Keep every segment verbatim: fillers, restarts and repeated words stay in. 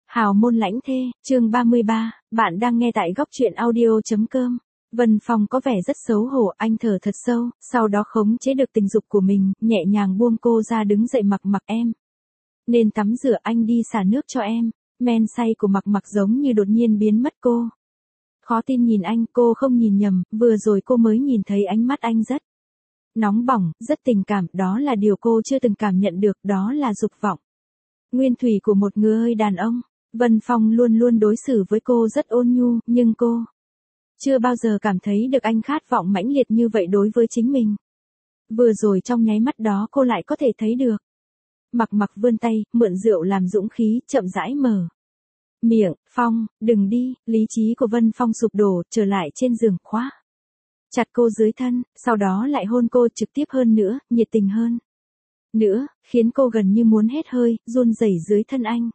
Hào môn lãnh thê, chương ba mươi ba, bạn đang nghe tại góc truyện audio.com. Vân Phong có vẻ rất xấu hổ, anh thở thật sâu, sau đó khống chế được tình dục của mình, nhẹ nhàng buông cô ra đứng dậy. Mặc Mặc em. Nên tắm rửa, anh đi xả nước cho em. Men say của Mặc Mặc giống như đột nhiên biến mất cô. Khó tin nhìn anh, cô không nhìn nhầm, vừa rồi cô mới nhìn thấy ánh mắt anh rất nóng bỏng, rất tình cảm, đó là điều cô chưa từng cảm nhận được, đó là dục vọng nguyên thủy của một người đàn ông. Vân Phong luôn luôn đối xử với cô rất ôn nhu, nhưng cô chưa bao giờ cảm thấy được anh khát vọng mãnh liệt như vậy đối với chính mình. Vừa rồi trong nháy mắt đó cô lại có thể thấy được. Mặc Mặc vươn tay, mượn rượu làm dũng khí, chậm rãi mở miệng. Phong, đừng đi. Lý trí của Vân Phong sụp đổ, trở lại trên giường, khóa chặt cô dưới thân, sau đó lại hôn cô trực tiếp hơn nữa, nhiệt tình hơn nữa, khiến cô gần như muốn hết hơi, run rẩy dưới thân anh.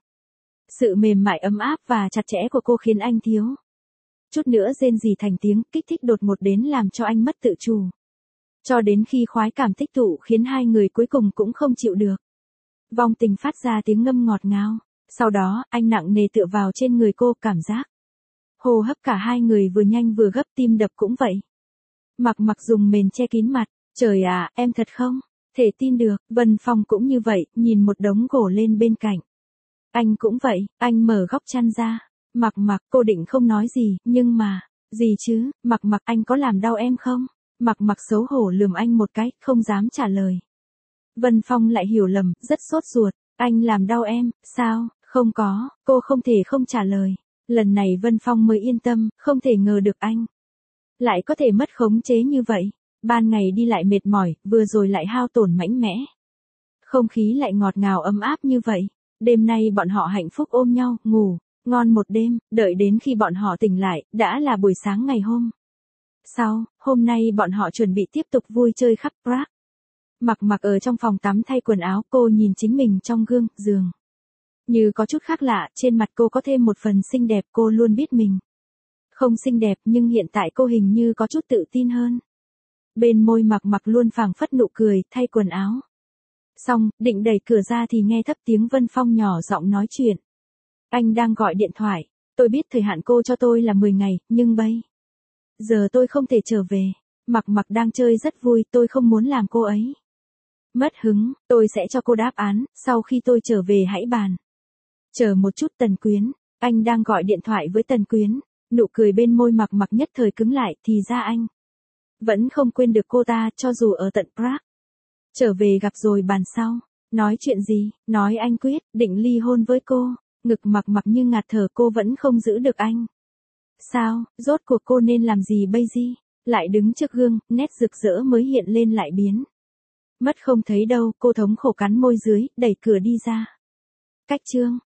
Sự mềm mại ấm áp và chặt chẽ của cô khiến anh thiếu chút nữa rên rỉ thành tiếng, kích thích đột ngột đến làm cho anh mất tự chủ. Cho đến khi khoái cảm tích tụ khiến hai người cuối cùng cũng không chịu được. Vong tình phát ra tiếng ngâm ngọt ngào. Sau đó, anh nặng nề tựa vào trên người cô, cảm giác hô hấp cả hai người vừa nhanh vừa gấp, tim đập cũng vậy. Mặc Mặc dùng mền che kín mặt. Trời à, em thật không thể tin được. Vân Phong cũng như vậy, nhìn một đống gỗ lên bên cạnh. Anh cũng vậy, anh mở góc chăn ra. Mặc Mặc, cô định không nói gì, nhưng mà, gì chứ, Mặc Mặc, anh có làm đau em không? Mặc Mặc xấu hổ lườm anh một cái, không dám trả lời. Vân Phong lại hiểu lầm, rất sốt ruột. Anh làm đau em, sao? Không có, cô không thể không trả lời. Lần này Vân Phong mới yên tâm, không thể ngờ được anh lại có thể mất khống chế như vậy. Ban ngày đi lại mệt mỏi, vừa rồi lại hao tổn mạnh mẽ. Không khí lại ngọt ngào ấm áp như vậy. Đêm nay bọn họ hạnh phúc ôm nhau, ngủ ngon một đêm, đợi đến khi bọn họ tỉnh lại, đã là buổi sáng ngày hôm sau. Hôm nay bọn họ chuẩn bị tiếp tục vui chơi khắp Prague. Mặc Mặc ở trong phòng tắm thay quần áo, cô nhìn chính mình trong gương, giường như có chút khác lạ, trên mặt cô có thêm một phần xinh đẹp, cô luôn biết mình không xinh đẹp, nhưng hiện tại cô hình như có chút tự tin hơn. Bên môi Mặc Mặc luôn phảng phất nụ cười, thay quần áo xong, định đẩy cửa ra thì nghe thấp tiếng Vân Phong nhỏ giọng nói chuyện. Anh đang gọi điện thoại. Tôi biết thời hạn cô cho tôi là mười ngày, nhưng bây giờ tôi không thể trở về. Mặc Mặc đang chơi rất vui, tôi không muốn làm cô ấy mất hứng, tôi sẽ cho cô đáp án, sau khi tôi trở về hãy bàn. Chờ một chút. Tần Quyến, anh đang gọi điện thoại với Tần Quyến. Nụ cười bên môi Mặc Mặc nhất thời cứng lại, thì ra anh vẫn không quên được cô ta, cho dù ở tận Prague. Trở về gặp rồi bàn sau. Nói chuyện gì? Nói anh quyết định ly hôn với cô. Ngực Mặc Mặc như ngạt thở, cô vẫn không giữ được anh. Sao, rốt cuộc cô nên làm gì bây giờ? Lại đứng trước gương, nét rực rỡ mới hiện lên lại biến mất không thấy đâu. Cô thống khổ cắn môi dưới, đẩy cửa đi ra. Cách chương